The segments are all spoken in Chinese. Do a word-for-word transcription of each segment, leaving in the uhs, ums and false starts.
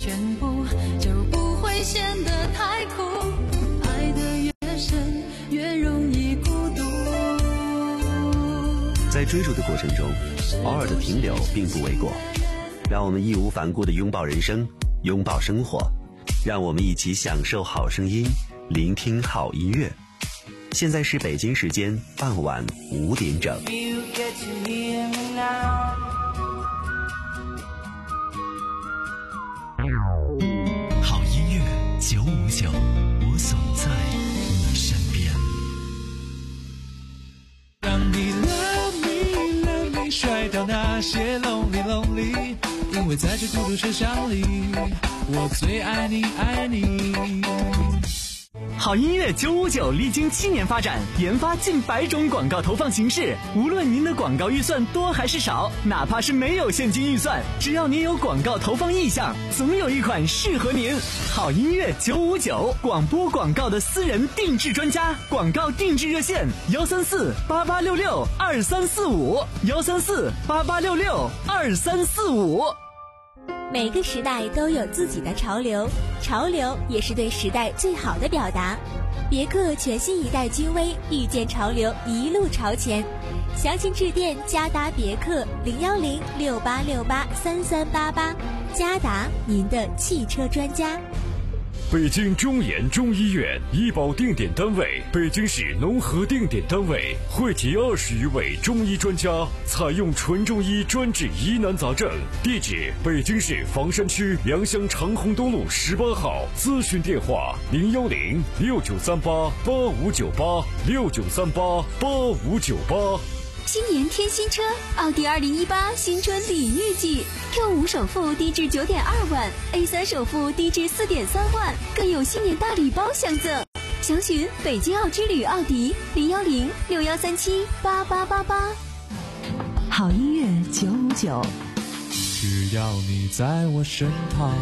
全部，就不会显得太苦。爱得越深，越容易孤独。 在追逐的过程中，偶尔的停留并不为过。让我们义无反顾地拥抱人生，拥抱生活，让我们一起享受好声音，聆听好音乐。现在是北京时间傍晚五点整。 好音乐九五九，我总在你身边。 让你 love me love me 甩掉那些 lonely lonely， 因为在这孤独车厢里，我最爱你爱你。 好音乐九五九历经七年发展，研发近百种广告投放形式。无论您的广告预算多还是少，哪怕是没有现金预算，只要您有广告投放意向，总有一款适合您。好音乐九五九，广播广告的私人定制专家，广告定制热线幺三四八八六六二三四五幺三四八八六六二三四五。 每个时代都有自己的潮流，潮流也是对时代最好的表达。别克全新一代君威，遇见潮流，一路朝前。详情致电嘉达别克零幺零六八六八三三八八，嘉达，您的汽车专家。 北京中研中医院医保定点单位，北京市农合定点单位，汇集二十余位中医专家，采用纯中医专治疑难杂症。地址：北京市房山区良乡长虹东路十八号。咨询电话：零幺零六九三八八五九八六九三八八五九八。 新年添新车，奥迪二零一八新春礼遇季 ，Q 五首付低至九点二万 ，A 三首付低至四点三万，更有新年大礼包相赠。详询北京奥之旅奥迪零幺零六幺三七八八八八。 好音乐九五九， 只要你在我身旁。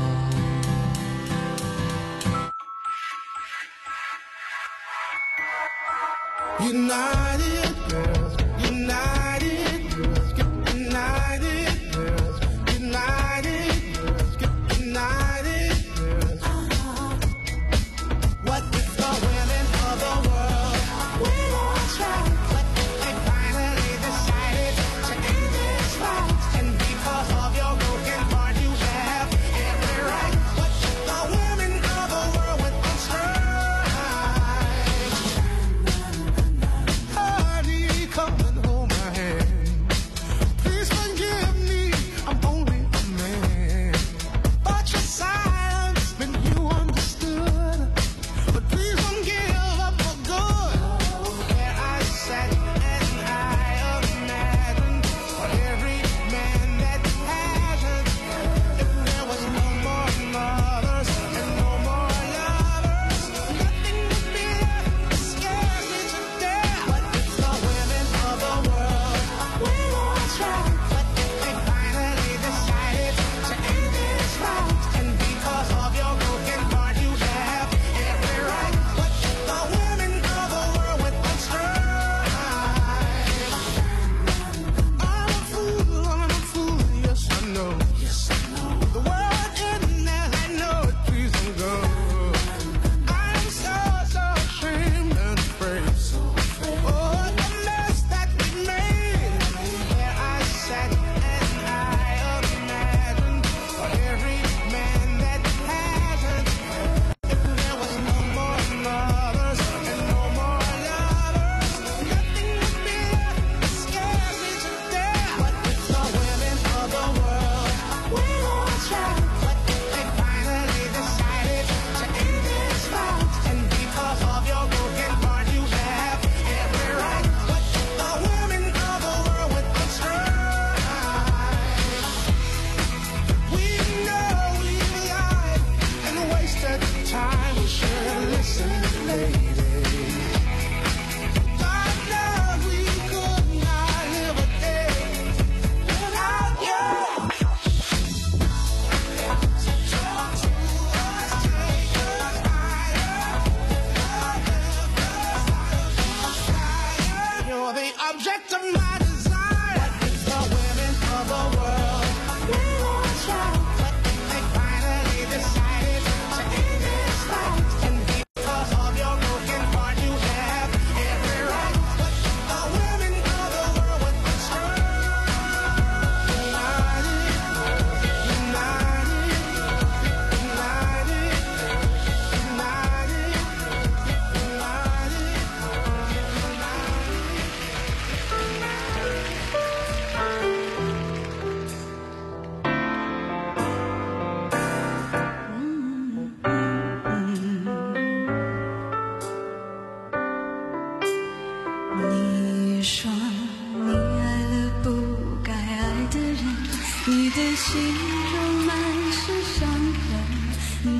United girls, united girls, get united girls, united girls, get united girls. What if the women of the world we all try, but they finally decided to end this fight, and because of your broken heart you have every right. What if the women of the world went on strike?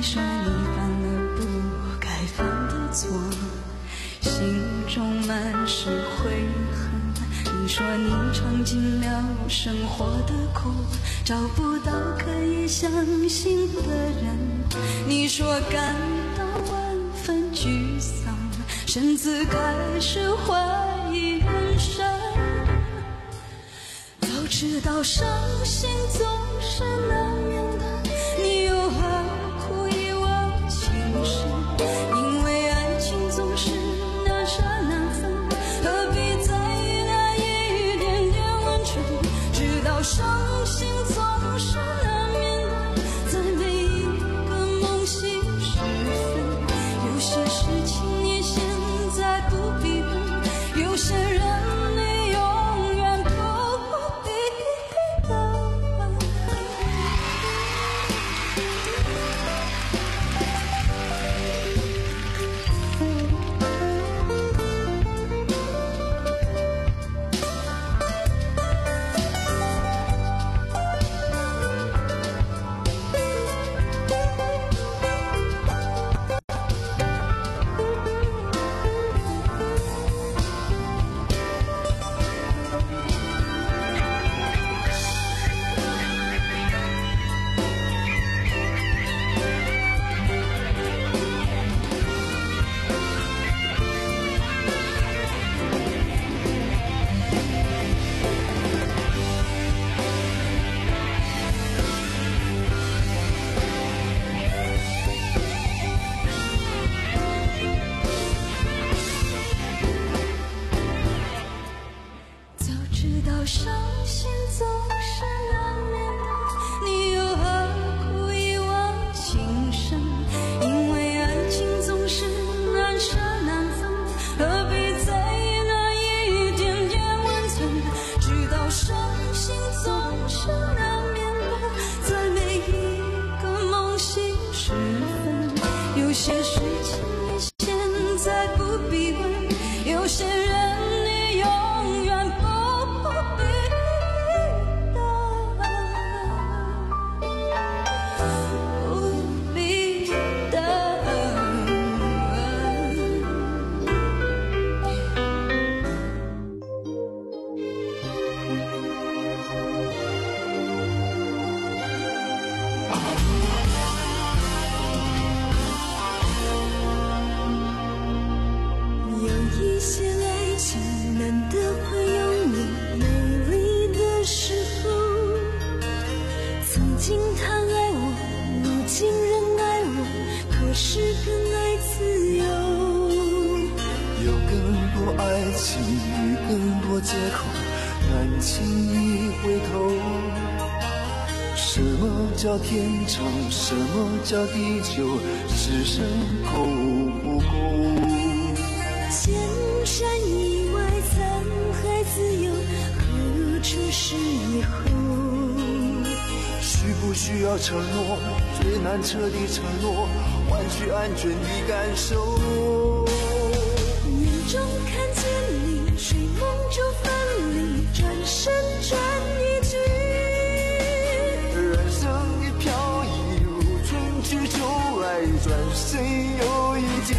你说你犯了不该犯的错，心中满是悔恨。你说你尝尽了生活的苦，找不到可以相信的人。你说感到万分沮丧，甚至开始怀疑人生。早知道伤心总是难免的，你又何苦一往情深？因为爱情总是难舍难分，何必在意那一点点温存？知道伤心总是难免的，在每一个梦醒时分，有些事情你现在不必问，有些人你永远不必等。早知道伤心总是难免的，你又何苦一往情深？因为爱情总是难舍难分，何必在意那一点点温存？知道伤心总是难免的，在每一个梦醒时分，有些事情你现在不必问，有些人你永远不必等，不必等。有一些爱情难得会有你美丽的时候，曾经他爱我，如今仍爱我，可是更爱自由。 有更多爱情与更多借口，难轻易回头。什么叫天长，什么叫地久，只剩够不够？ 千山以外沧海自由，何处是以后？ 需不需要承诺？最难彻底承诺，换取安全的感受。 眼中看见你，睡梦中分离，转身转一句。 人生的飘逸如春去秋来，转身又一季。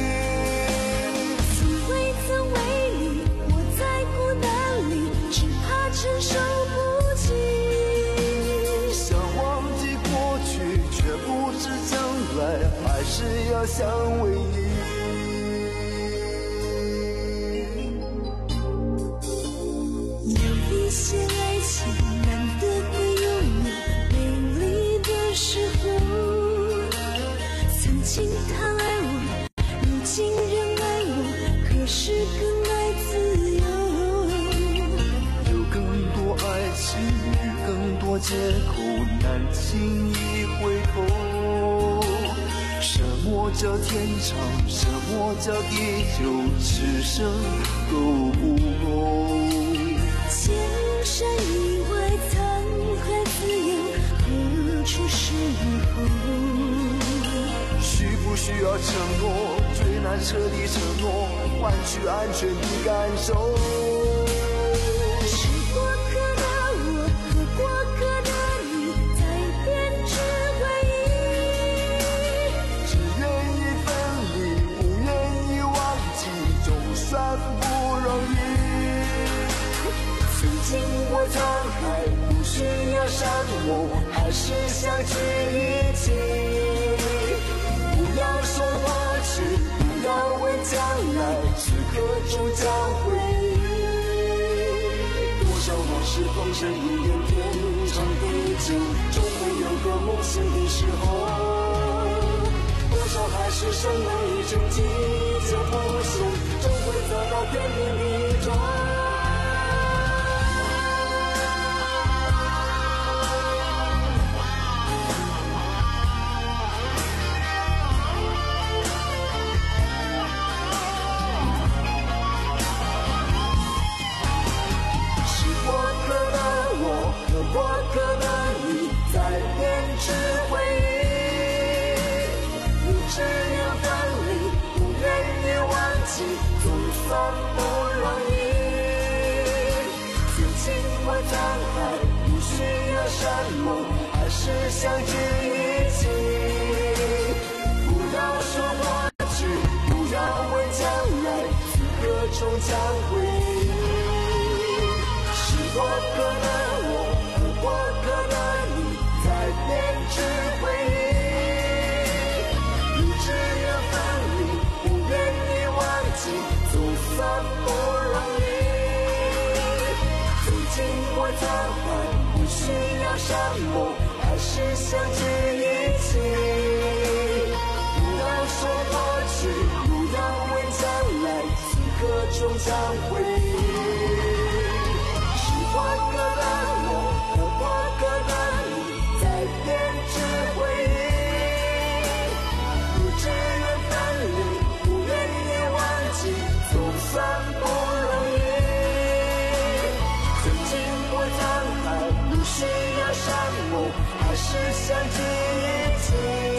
从未曾为你活在孤单里，只怕承受不起。 想忘记过去，却不知将来，还是要相偎依。 有一些爱情难得会有你美丽的时候，曾经他爱我，如今仍爱我，可是更爱自由。 有更多爱情与更多借口，难轻易回头。什么叫天长，什么叫地久，只剩够不够？ 千山以外沧海自由，何处是以后？ 需不需要承诺？最难彻底承诺，换取安全的感受。 是过客的我和过客的你，在编织回忆。 山盟，还是相聚一起。不要说过去，不要问将来，此刻终将回忆。多少往事风声一眼，天长地久，终会有个梦醒的时候。多少海誓山盟一场激情不休，终会走到天明的中。过客的你，在编织回忆，不知缘分里，不愿意忘记，总算不容易。此情或沧海，不需要山盟，还是相聚一起。不要说过去，不要问将来，此刻终将回忆。是过客的我。过客的你，在编织回忆，不知缘分里，不愿意忘记，总算不容易。曾经过沧海，不需要山盟，还是相聚一起。不要说过去，不要问将来，此刻终将回忆。是过客的我。过客的你，在编织回忆，不知缘分里，不愿意忘记，总算不容易。曾经过沧海，不需要山盟，还是相聚一起。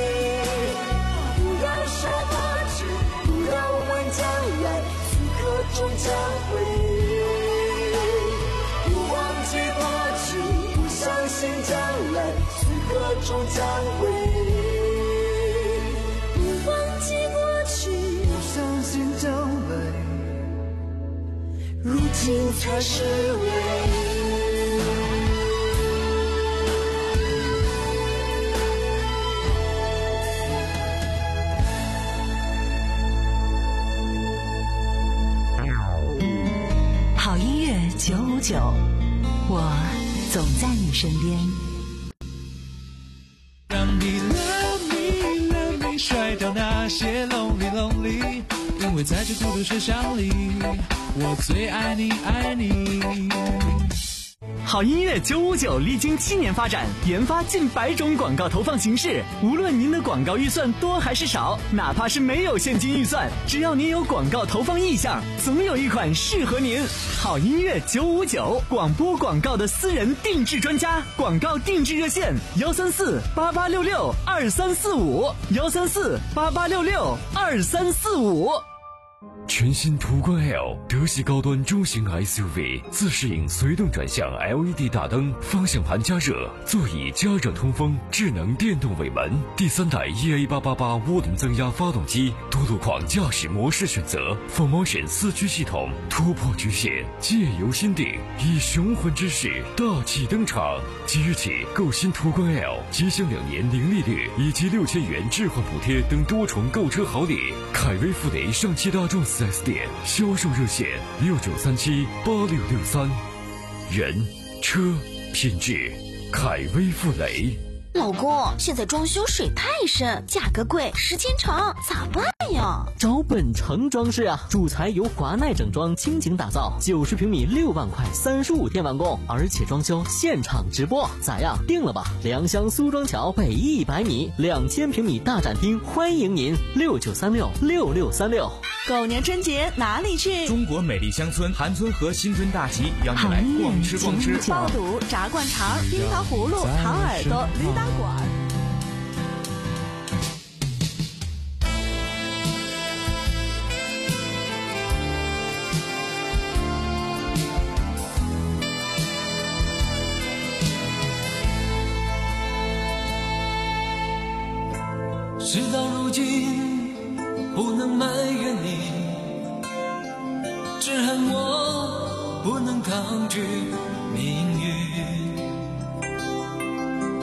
不要说过去，不要问将来，此刻终将回忆。不忘记过去，相信将来，此刻终将回忆。不忘记过去，不相信将来，如今才是唯一。 好音乐九五九，我总在你身边。 让你 love me love me 甩掉那些 lonely lonely， 因为在这孤独车厢里，我最爱你爱你。 好音乐九五九历经七年发展，研发近百种广告投放形式。无论您的广告预算多还是少，哪怕是没有现金预算，只要您有广告投放意向，总有一款适合您。好音乐九五九，广播广告的私人定制专家，广告定制热线：幺三四八八六六二三四五，幺三四八八六六二三四五。 全新途观 L 德系高端中型 S U V， 自适应随动转向 L E D 大灯，方向盘加热，座椅加热通风，智能电动尾门，第三代 E A 八八八涡轮增压发动机，多路况驾驶模式选择 ，Full Motion 四驱系统，突破局限，借由心定，以雄浑之势大气登场。即日起购新途观 L， 即享两年零利率以及六千元置换补贴等多重购车好礼。凯威富雷上汽大众四 S 店销售热线六九三七八六六三，人车品质，凯威富雷。 老公，现在装修水太深，价格贵，时间长，咋办呀？ 找本城装饰啊，主材由华奈整装倾情打造，九十平米六万块，三十五天完工，而且装修现场直播，咋样？定了吧？良乡苏庄桥北一百米，两千平米大展厅，欢迎您，六九三六六六三六。 狗年春节哪里去？ 中国美丽乡村韩村和新春大集，邀你来逛吃逛吃， 爆肚、炸灌肠、冰糖葫芦、糖耳朵、驴打滚。 事到如今不能埋怨你，只恨我不能抗拒命运。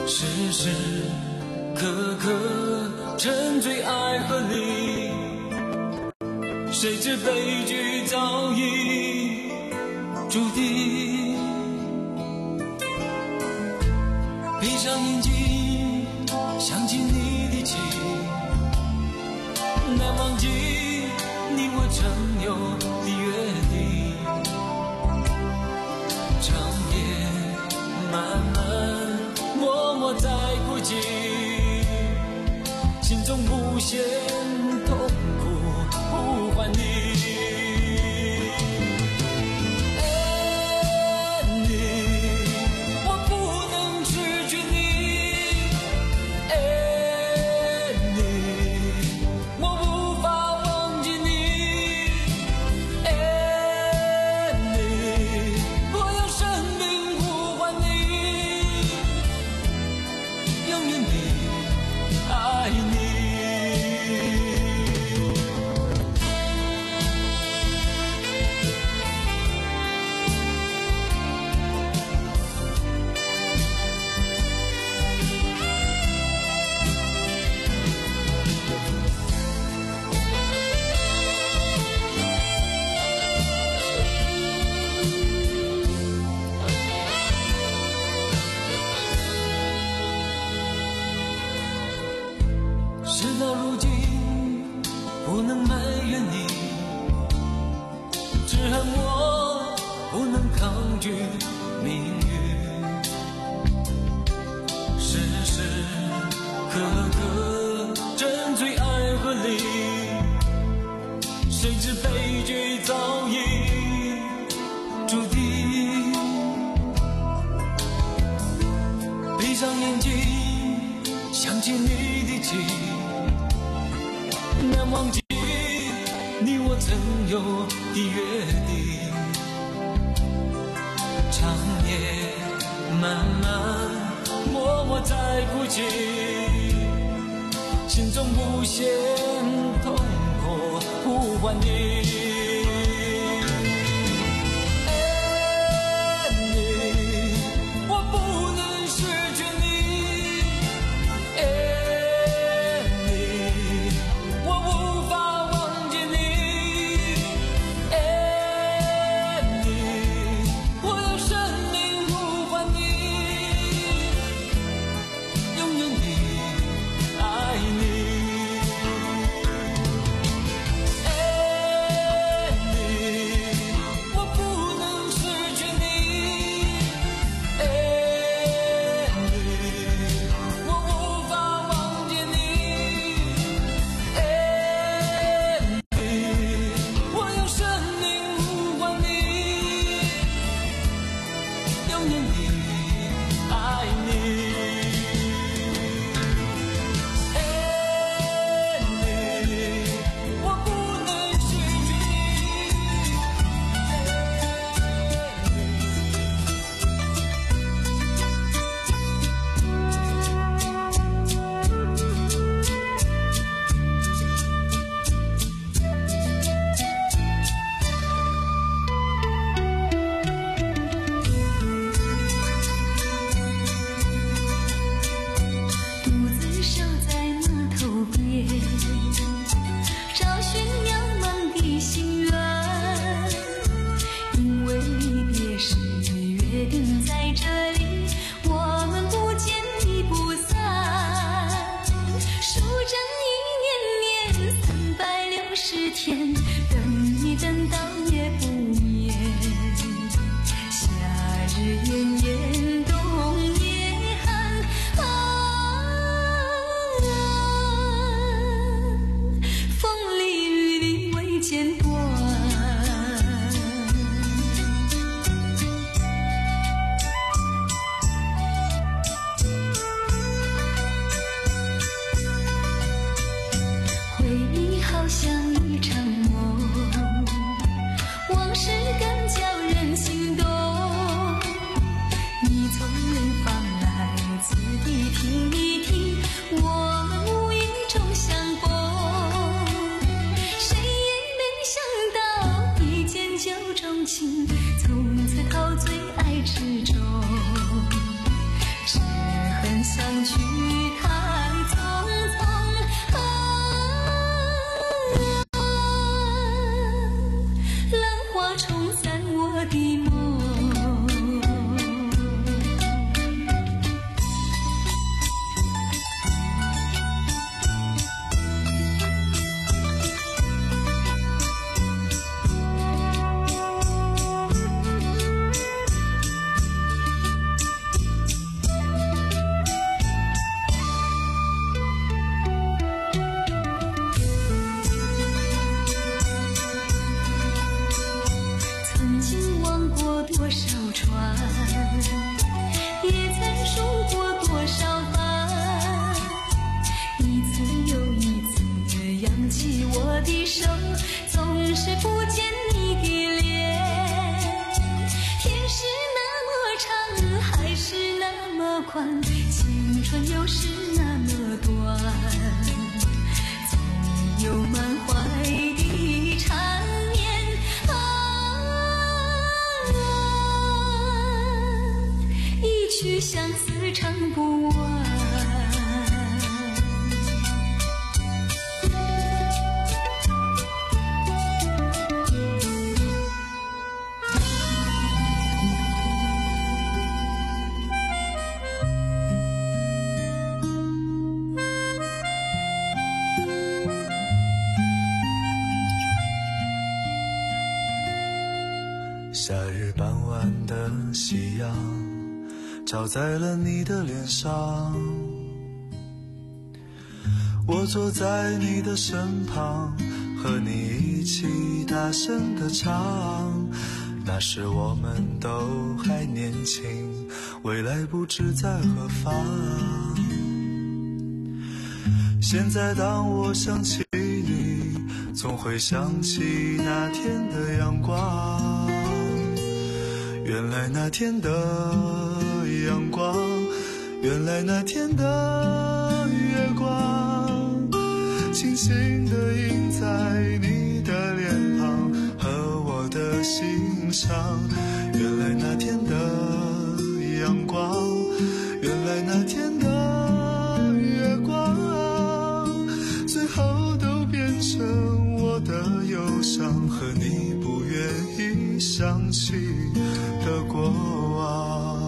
时时刻刻沉醉爱河里，谁知悲剧早已注定。闭上眼睛，想起你的情，难忘记你我曾有的约定。长夜漫漫，默默在哭泣，心中无限痛苦呼唤你。事到如今，不能埋怨你，只恨我不能抗拒命运。时时刻刻沉醉爱河里，谁知悲剧早已注定。闭上眼睛，想起你的情，难忘记你我曾有的约定。长夜漫漫，默默在哭泣，心中无限痛苦呼唤你。 欢，青春又是那么短，总有满怀的缠绵啊，一曲相思唱不完。 夏日傍晚的夕阳照在了你的脸上，我坐在你的身旁，和你一起大声地唱。那时我们都还年轻，未来不知在何方。现在当我想起你，总会想起那天的阳光。原来那天的阳光，原来那天的月光，轻轻地映在你的脸庞和我的心上。原来那天的阳光，原来那天的月光，最后都变成我的忧伤和你不愿意想起的过往。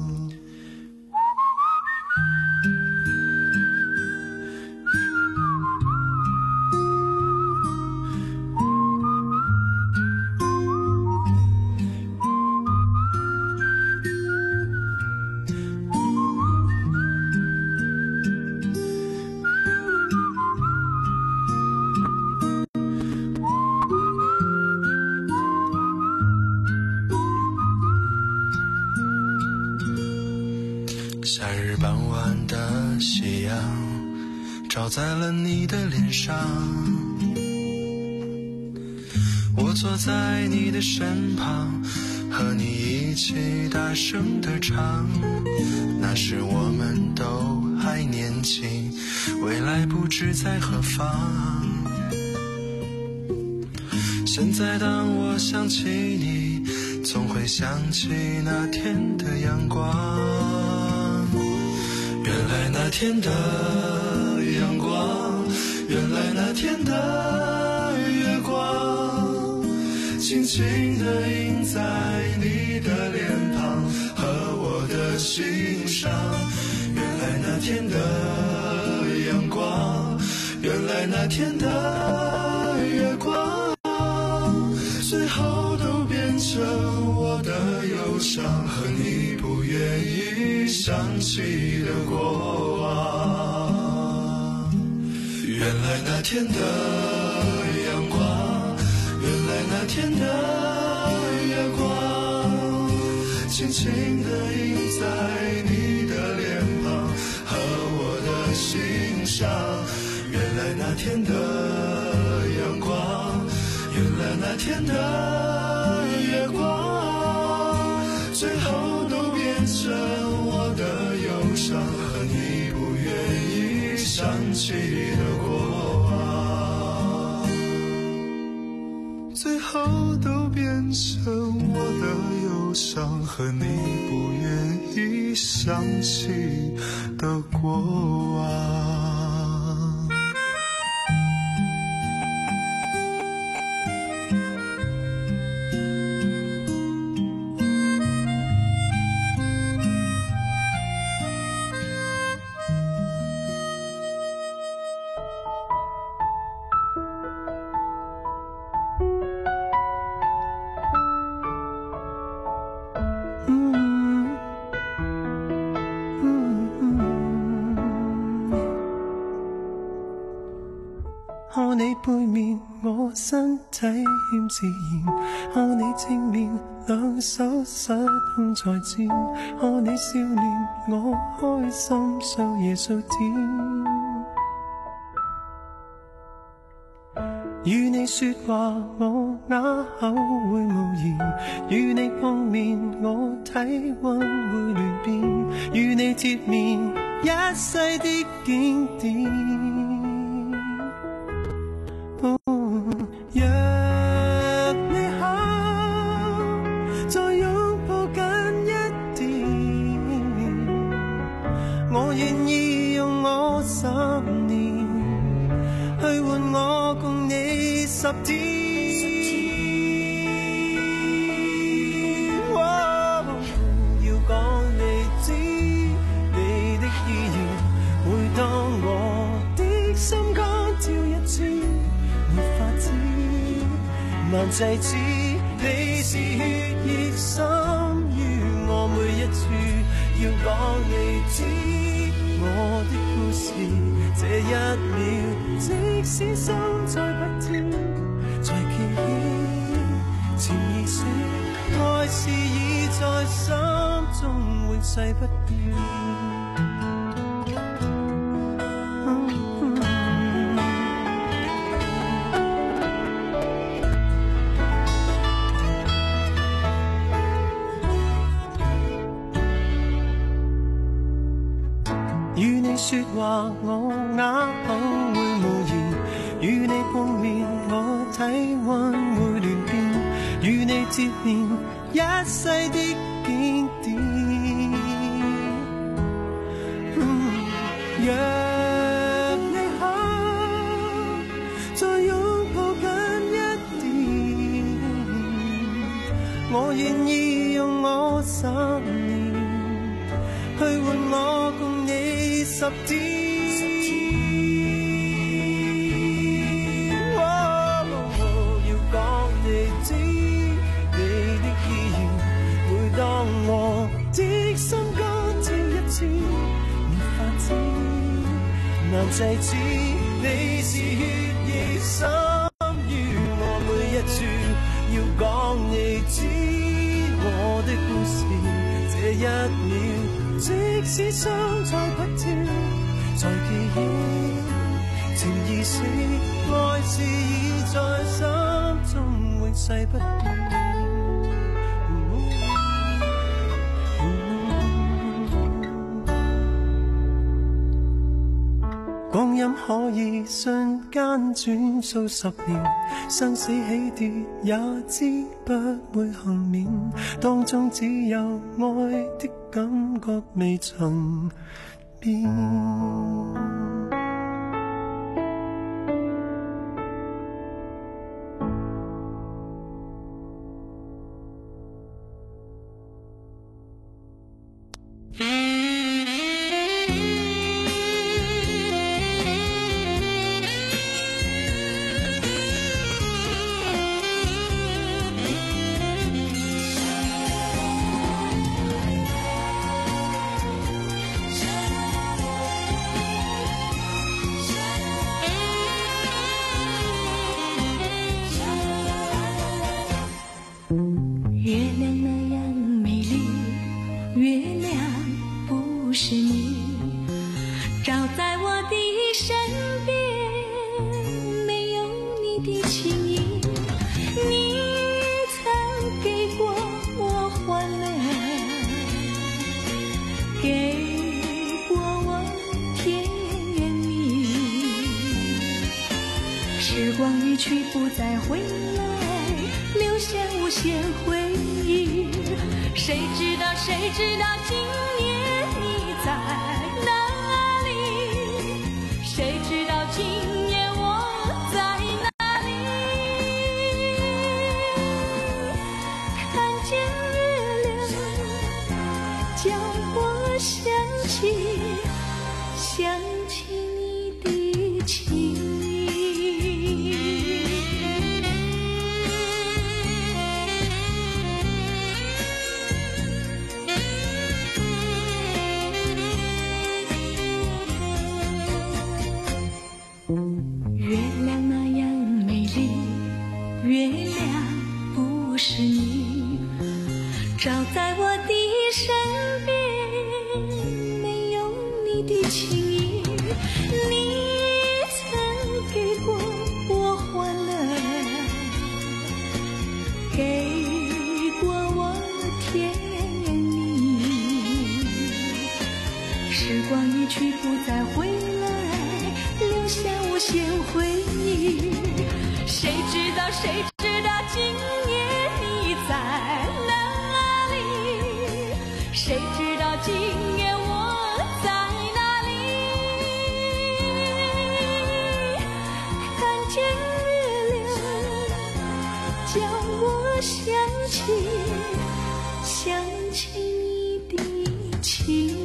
夏日傍晚的夕阳照在了你的脸上，我坐在你的身旁，和你一起大声地唱。那时我们都还年轻，未来不知在何方。现在当我想起你，总会想起那天的阳光。原来那天的阳光，原来那天的月光，轻轻地映在你的脸庞和我的心上。原来那天的阳光，原来那天的月光，最后都变成我的忧伤和你不愿意想起的过往。原来那天的阳光，原来那天的月光，轻轻地映在你的脸庞和我的心上。原来那天的阳光，原来那天的月光，最后都变成我的忧伤和你不愿意想起的过往，最后都变成我的忧伤和你不愿意想起的过往。 看你背面，我身體欠自然；看你正面，兩手失控在戰；看你笑臉，我開心數夜數天。 與你說話我啞口會無言，與你碰面我體溫會亂變，與你貼面一世的經典。哦，若你肯再擁抱緊一點，我願意用我十年去換我共你十天。哦，要講你知你的意願，每當我的心肝跳一次，沒法子難制止，你是血熱心於我每一處，要講你知我的故事，這一秒即使心再不跳，再記起潛意識，愛是已在心中永逝不掉。與你說話我啞口會無言，與你碰面我體溫會亂變，與你貼面一世的經典。嗯，若你肯再擁抱緊一點，我願意用我十年去換我共你十天。哦，要講你知你的意願，每當我的心肝跳一次，沒法子難制止，你是血液深於我每一處，要講你知我的故事，這一秒即使心再不跳，再記憶潛意識，愛是已在心中永逝不掉。光陰可以瞬間轉數十年，生死起跌也知不會幸免，當中只有愛的感覺未曾變。 月亮那样美丽，月亮不是你，照在我的身边，没有你的情意。你曾给过我欢乐，给过我甜言蜜语，时光一去不再回来，留下无限回忆。谁知道谁知道今夜你在哪里，谁知道今夜我在哪里。看见月亮叫我想起想起你的情意。月亮那样美丽，月亮不是你，照在我的身边，没有你的情意。你曾给过我欢乐， 限回忆。谁知道谁知道今夜你在哪里？谁知道今夜我在哪里？看见月亮叫我想起想起你的情。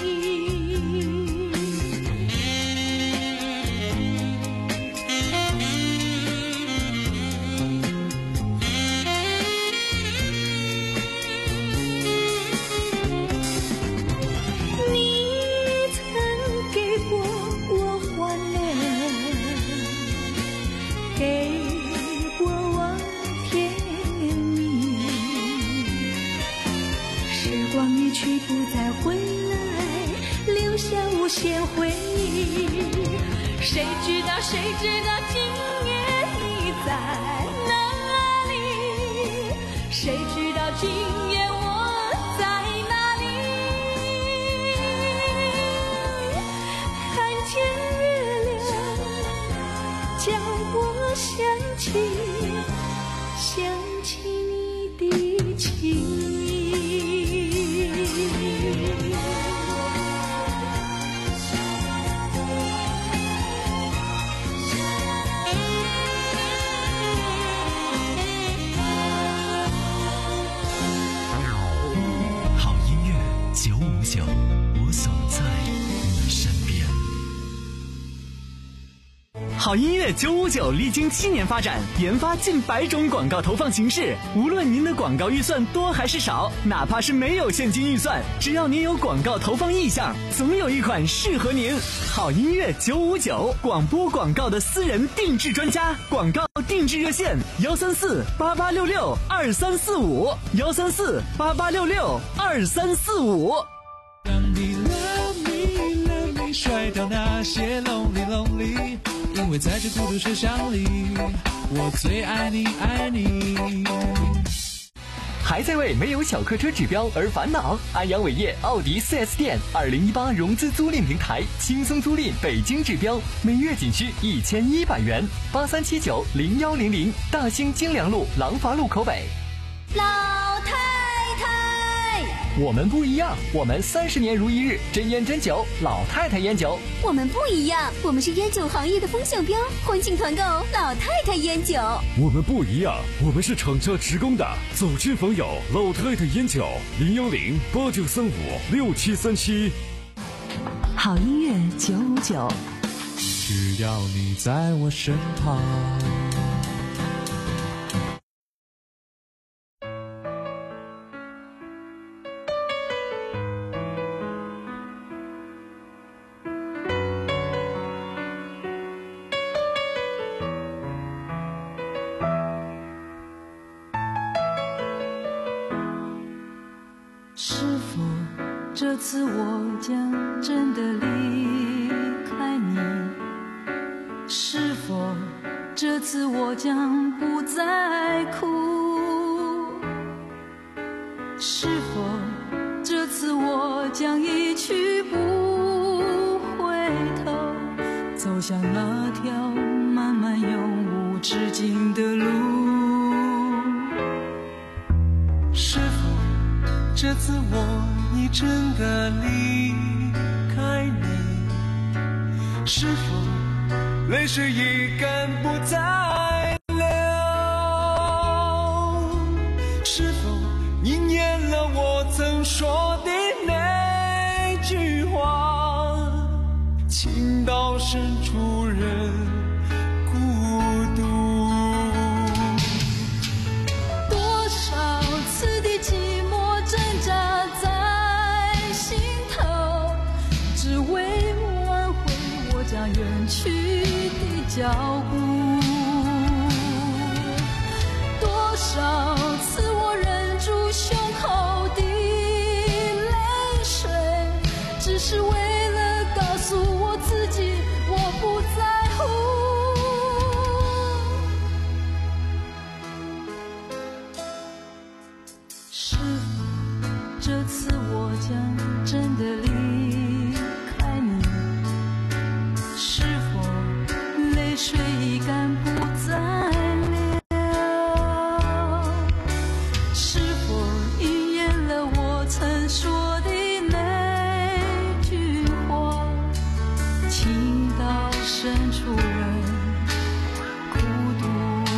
无限回忆，谁知道谁知道今夜你在哪里？谁知道今夜我在哪里？看见月亮叫我想起想起你的情。 我总在你身边。 好音乐九五九历经七年发展，研发近百种广告投放形式。无论您的广告预算多还是少，哪怕是没有现金预算，只要您有广告投放意向，总有一款适合您。好音乐九五九，广播广告的私人定制专家，广告定制热线：幺三四八八六六二三四五，幺三四八八六六二三四五。 让你 love me love me 甩掉那些 lonely lonely， 因为在这孤独车厢里，我最爱你爱你。 还在为没有小客车指标而烦恼？安阳伟业奥迪 四 S 店二零一八融资租赁平台，轻松租赁北京指标，每月仅需一千一百元。八三七九零幺零零，大兴京良路廊坊路口北。 老太太， 我们不一样，我们三十年如一日，真烟真酒，老太太烟酒。 我们不一样，我们是烟酒行业的风向标，欢庆团购老太太烟酒。 我们不一样，我们是厂家职工的，走亲访友，老太太烟酒，零幺零八九三五六七三七。 好音乐九五九， 只要你在我身旁。 是否这次我将真的离开你？是否这次我将不再哭？是否这次我将一去不回头，走向那条漫漫永无止境的路？ 是否这次我已真的离开你？是否泪水已干不再流？是否你念了我曾说的那句话？情到深处人孤独。 多少次的寂寞挣扎在心头，只为挽回我将远去的脚步。多少次我忍住胸口的泪水，只是为了告诉我自己我不在乎。是否这次我将真的离开你？是否泪水已干不再流，是否应验了我曾说的那句话，情到深处人孤独。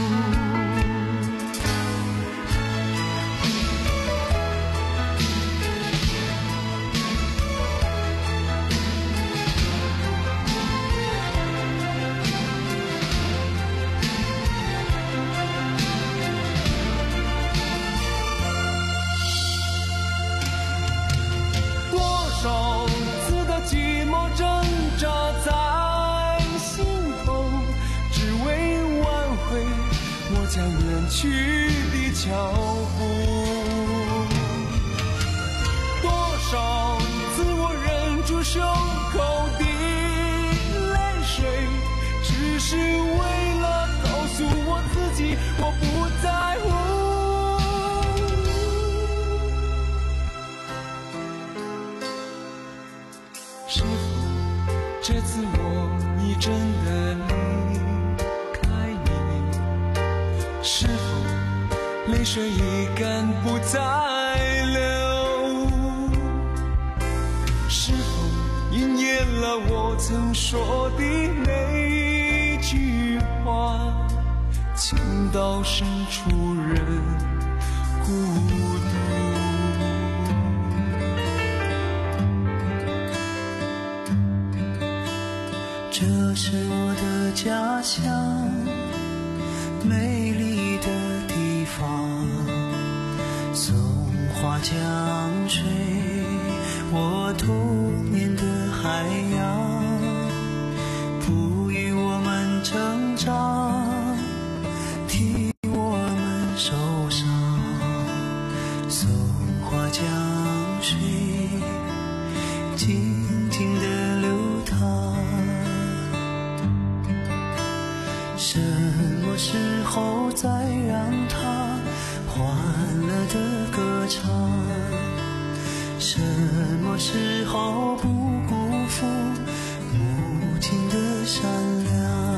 将远去的脚步，多少次我忍住胸口的泪水，只是为了告诉我自己我不在乎。是否这次我已真的离开你？是否泪水已干不再流？是否应验了我曾说的那句话，情到深处人孤独。 这是我的家乡，美丽的地方，松花江水，我童年的海洋，哺育我们成长，替我们受伤。松花江水静静地流淌，什么时候再让它欢乐的歌唱？什么时候不辜负母亲的善良？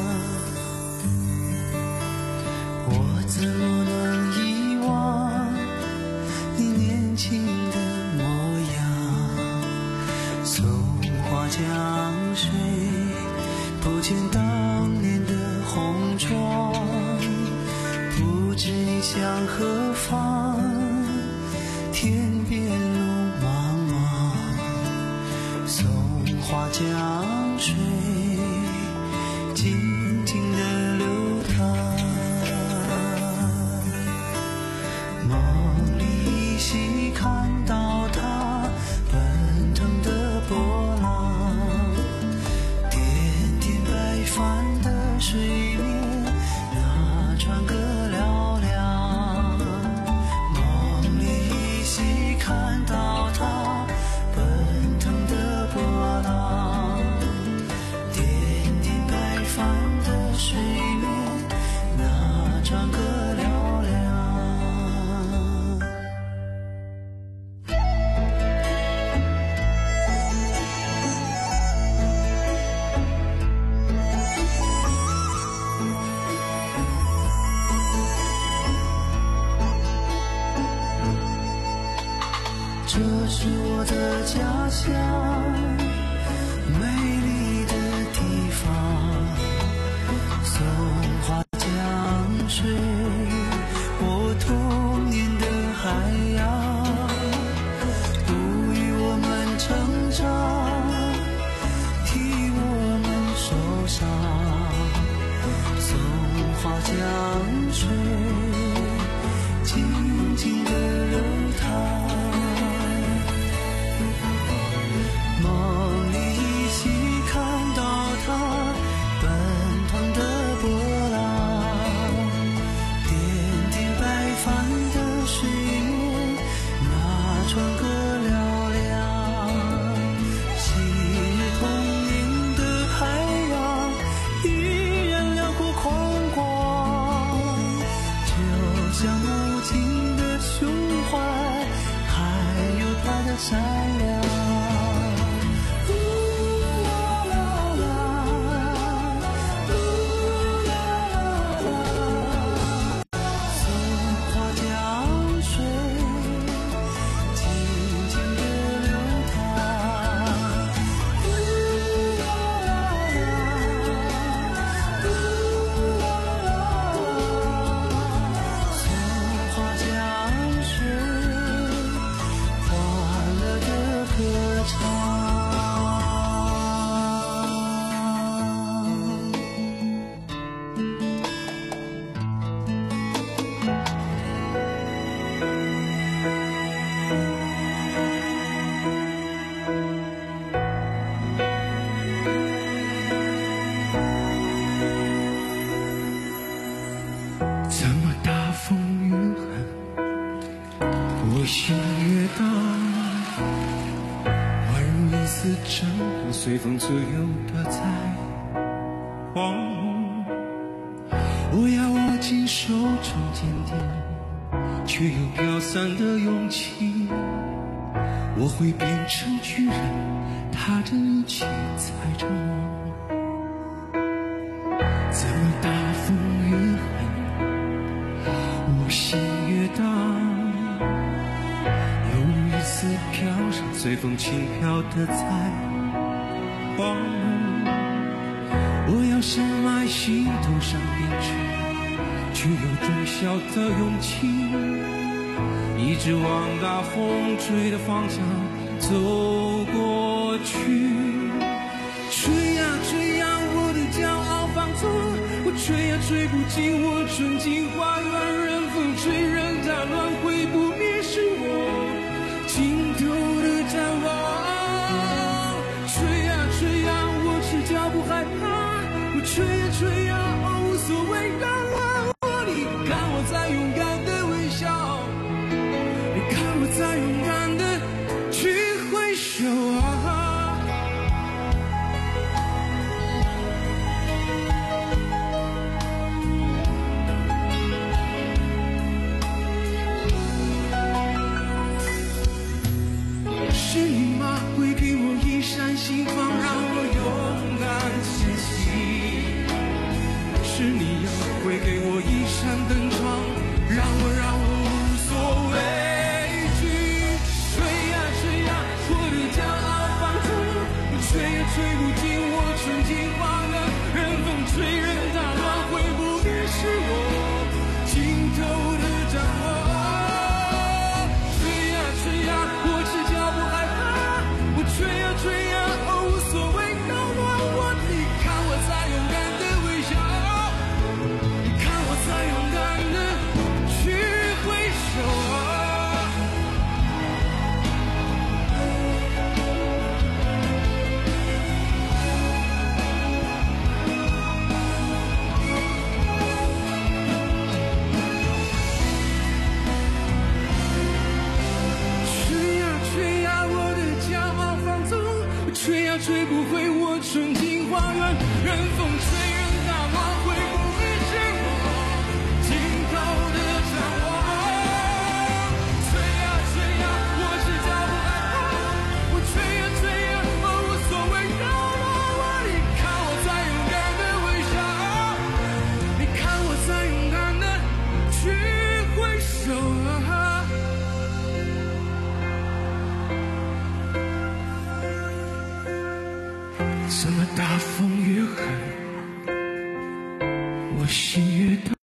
我怎么能遗忘你年轻的模样？松花江水不见当年的红妆，不知你向何方，天边路茫茫。松花江水静静地流淌，梦里依稀看到它奔腾的波浪，点点白帆的水面，那船歌嘹亮。梦里依稀看到它奔腾的波浪，点点白帆的水面，那船歌嘹亮。这是我的家乡，美丽的地方，松花江水，我童年的海洋，哺育我们成长，替我们受伤。松花江水静静地流淌，梦里依稀看到它奔腾的波浪，点点白帆的水面，那船歌嘹亮。昔日童年的海洋依然辽阔宽广，就像母亲的胸怀，海我心越大，宛如一丝真如随风自由的在晃动。我要握紧手中坚定却又飘散的勇气，我会变成巨人，踏着力气踩着我，怎么大风越狠，我心越大，犹如一丝飘上随风轻飘的在晃动。我要深埋心头上边去，却有最小的勇气，一直往大风吹的方向走过去。吹呀吹呀我的骄傲放纵，我吹呀吹不进我纯净花园，任风吹任它乱，会不灭是我尽头的展望。吹呀吹呀我赤脚不害怕，我吹呀吹呀哦无所谓让我，你看我在勇敢的微笑，你看我在勇敢的去挥手啊。是你吗？会给我一扇心房，让我勇敢前行。是你呀，会给我一扇灯窗，让我让我无所畏惧。吹呀吹呀，我的骄傲放纵，吹也吹不进我纯净花园，任风吹任它乱，会不灭是我尽头的展望。吹呀吹呀，我赤脚不害怕，我吹呀吹呀，哦无所谓扰乱我，你看我在勇敢的微笑，你看我在勇敢的去挥手啊。吹呀吹呀我的骄傲放纵，吹呀吹不回我纯净花园，任风吹任它乱，会不灭是我尽头的展望。吹呀吹呀我赤脚不害怕，我吹呀吹呀哦无所谓扰乱我，你看我在勇敢的微笑，你看我在勇敢的去挥手啊。怎么大风越狠，我心越大，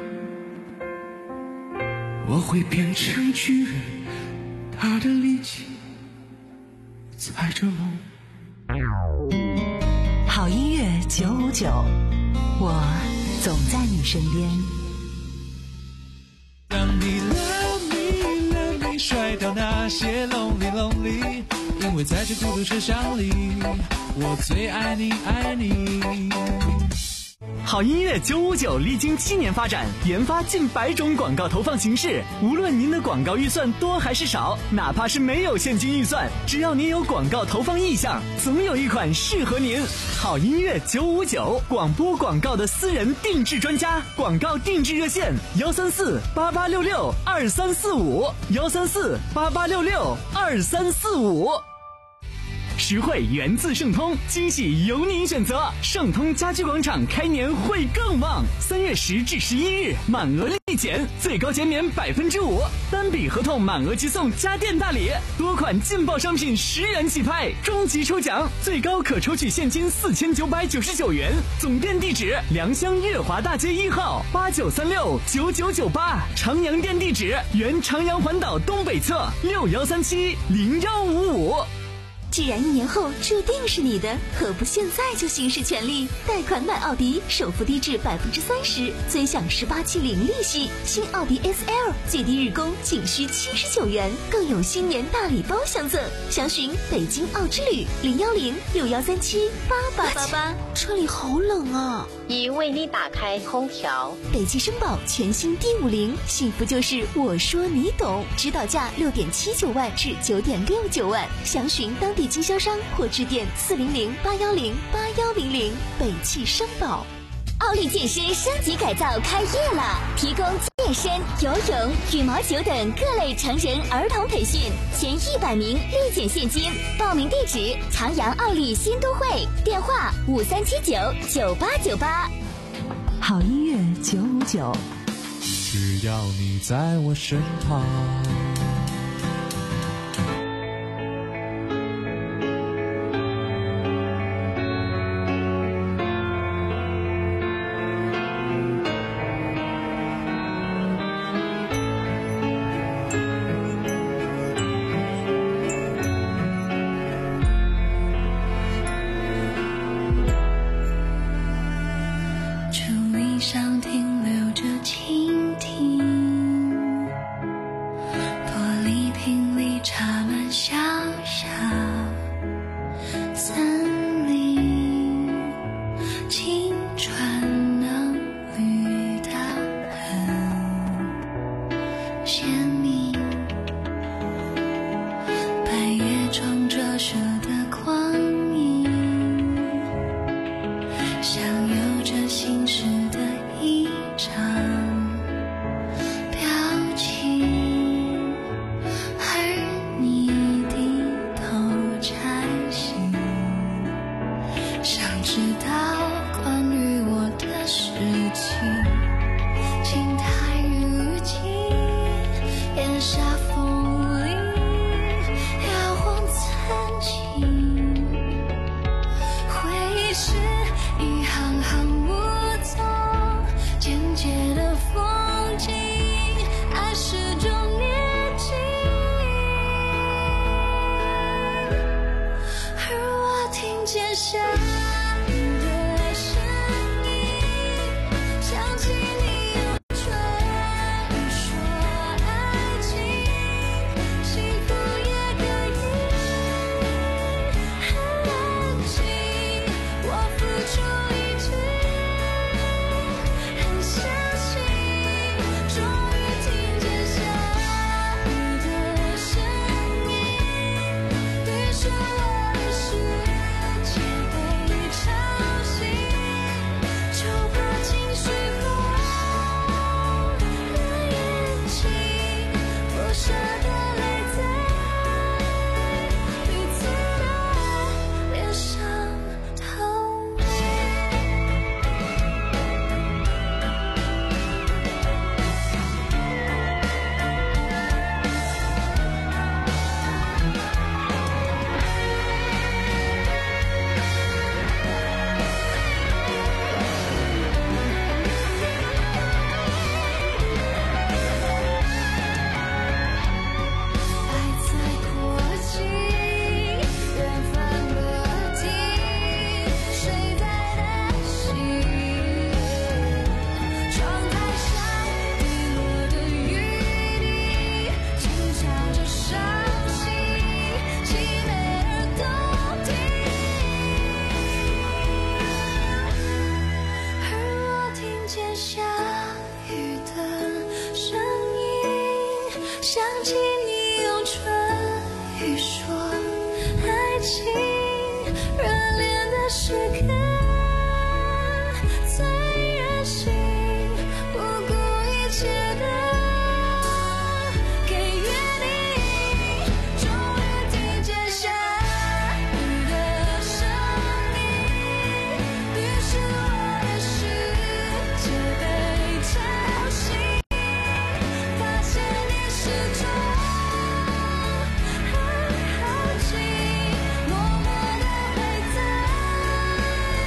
我会变成巨人，他的力气踩着梦。 好音乐九五九，我总在你身边。 让你 love me love me 甩掉那些 lonely lonely， 因为在这孤独车厢里，我最爱你爱你。 好音乐九五九历经七年发展，研发近百种广告投放形式。无论您的广告预算多还是少，哪怕是没有现金预算，只要您有广告投放意向，总有一款适合您。好音乐九五九，广播广告的私人定制专家，广告定制热线幺三四八八六六二三四五幺三四八八六六二三四五。实惠源自盛通，惊喜由您选择。盛通家居广场开年会更旺，三月十至十一日满额立减，最高减免百分之五，单笔合同满额即送家电大礼，多款劲爆商品十元起拍，终极抽奖最高可抽取现金四千九百九十九元。总店地址：良乡月华大街一号八九三六九九九八，长阳店地址：原长阳环岛东北侧六幺三七零幺五五。 既然一年后注定是你的，何不现在就行使权利？贷款买奥迪，首付低至百分之三十，尊享十八期零利息。新奥迪 S L 最低日供仅需七十九元，更有新年大礼包相赠。详询北京奥之旅零幺零六幺三七八八八八。 车里好冷啊！ 已为你打开空调。 北汽绅宝全新 D 五零，幸福就是我说你懂。指导价六点七九万至九点六九万，详询当地经销商或致电四零零八幺零八幺零零。北汽绅宝。 奥利健身升级改造开业了，提供健身、游泳、羽毛球等各类成人儿童培训，前一百名立减现金。报名地址：长阳奥利新都会，电话五三七九九八九八。 好音乐九五九， 只要你在我身旁。 上停留着蜻蜓，玻璃瓶里插满小小森林，青春能绿得很鲜明，白月中折射的光影，像有着心事的一场表情，而你低头摘星，想知道关于我的事情，情太如今，眼下风铃摇晃曾经，回忆是一行行无踪简洁的风景，爱始终年轻，而我听见下雨的声音，想起你用唇语说爱情，幸福也可以很安静，我付出一切，很相信，终于听见下雨的声音，于是我的世界被吵醒，就把情绪放的眼睛，落下的泪在彼此的脸上投影。爱在迫近，远方的地，谁在担心？窗台上滴落的雨滴，轻敲着伤心，凄美而动听，而我听见下雨的声音，想起你用唇语说爱情，热恋的时刻最任性，不顾一切的给予你，终于听见下雨的声音，于是我的世界被吵醒，发现你始终很好奇，默默地陪在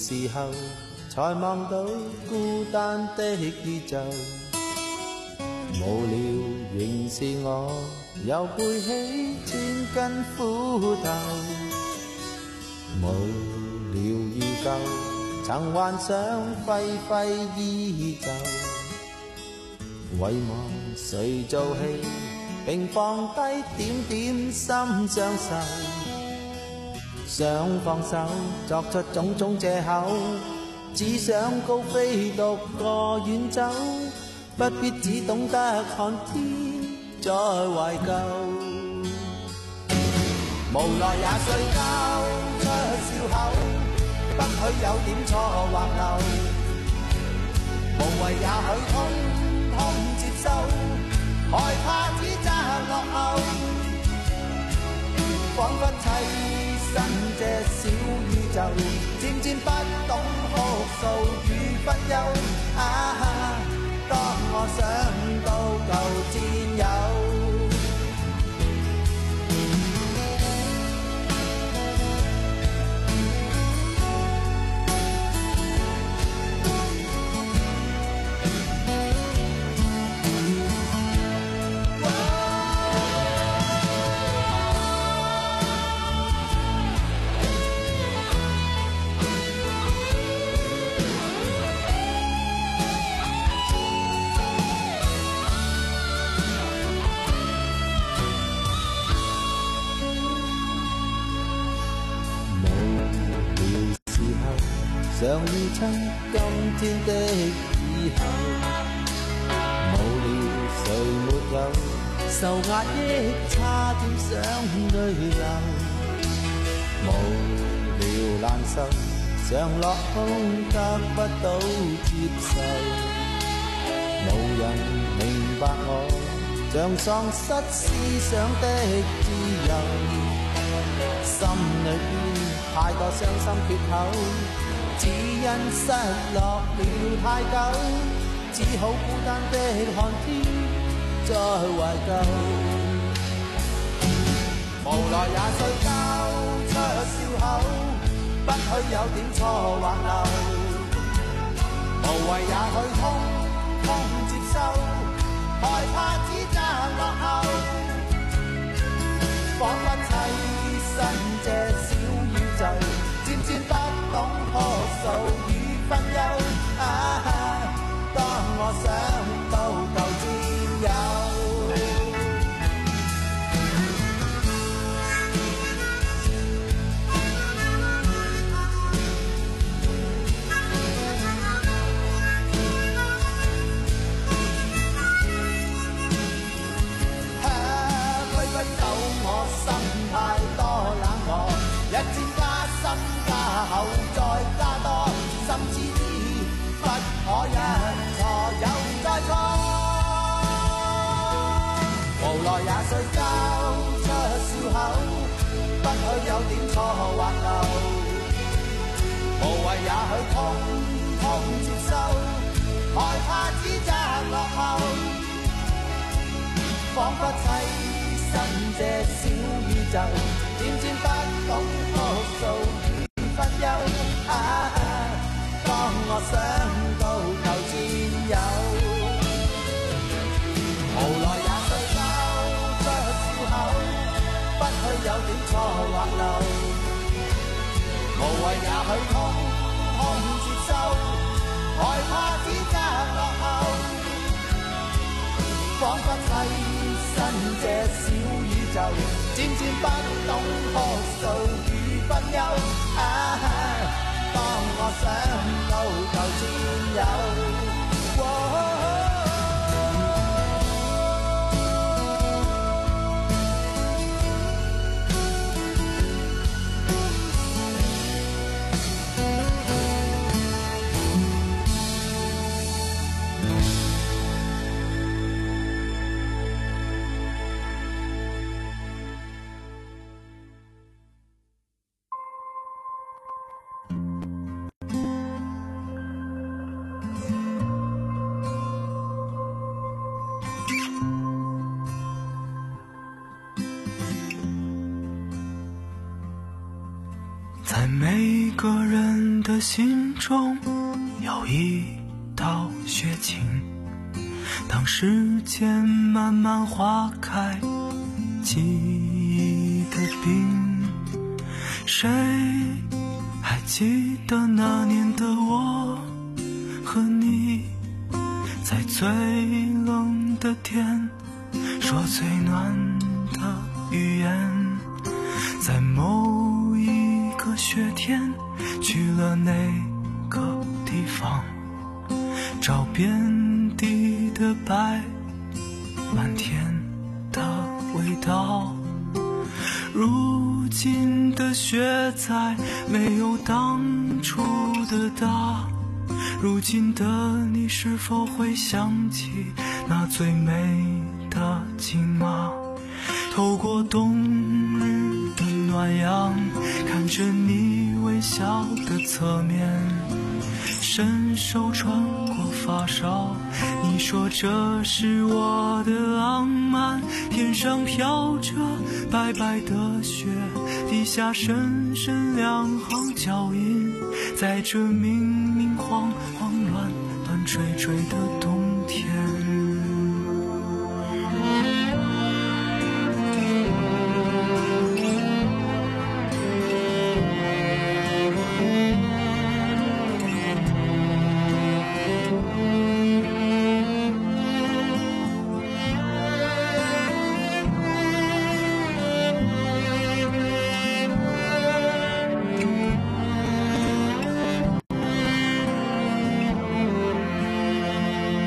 時候，才望到孤單的宇宙。無聊仍是我，又背起千斤苦頭。無聊如舊，曾幻想揮揮衣袖，遺忘誰做戲，並放低點點心相受。想放手，作出種種藉口，只想高飛獨個遠走，不必只懂得看天再懷舊。無奈也睡覺出笑口，不許有點錯或漏，無謂也許通通接受，害怕指責落後，彷彿砌身這小宇宙，漸漸不懂哭訴與分憂。啊，當我想到舊戰友。常預測今天的以後，無聊誰沒有受壓抑，差點想淚流，無聊難受，常落空得不到接受，無人明白我，像喪失思想的自由，心裏邊太多傷心缺口。只因失落了太久，只好孤單的看天再懷舊。無奈也睡覺出笑口，不許有點錯或漏，無謂也許通通接受，害怕指責落後，彷彿砌身這小宇宙，漸漸不懂哭訴與分憂。啊，當我想到舊戰友。啊，揮不走我心太多冷漠，一戰加深加厚再加多，甚至知不可一錯又再錯。無奈也睡覺出笑口，不許有點錯或漏，無謂也許通通接受，害怕指責落後，彷彿砌身這小宇宙，漸漸不懂哭訴與分憂。啊，當我想到舊戰友，無奈也睡覺出笑口，不許有點錯或漏，無謂也許通通接受，害怕指責落後，彷彿砌身這小宇宙，漸漸不懂哭訴與分憂。啊，當我想到舊戰友。哦在每个人的心中有一道雪晴，当时间慢慢化开记忆的冰，谁还记得那年的我和你，在最冷的天说最暖的语言，在某一个雪天去了那个地方，找遍地的白，满天的味道。如今的雪再没有当初的大，如今的你是否会想起那最美的景吗？透过冬日的暖阳，看着你微笑的侧面，伸手穿过发梢，你说这是我的浪漫。天上飘着白白的雪，地下深深两行脚印，在这明明晃晃乱乱坠坠的冬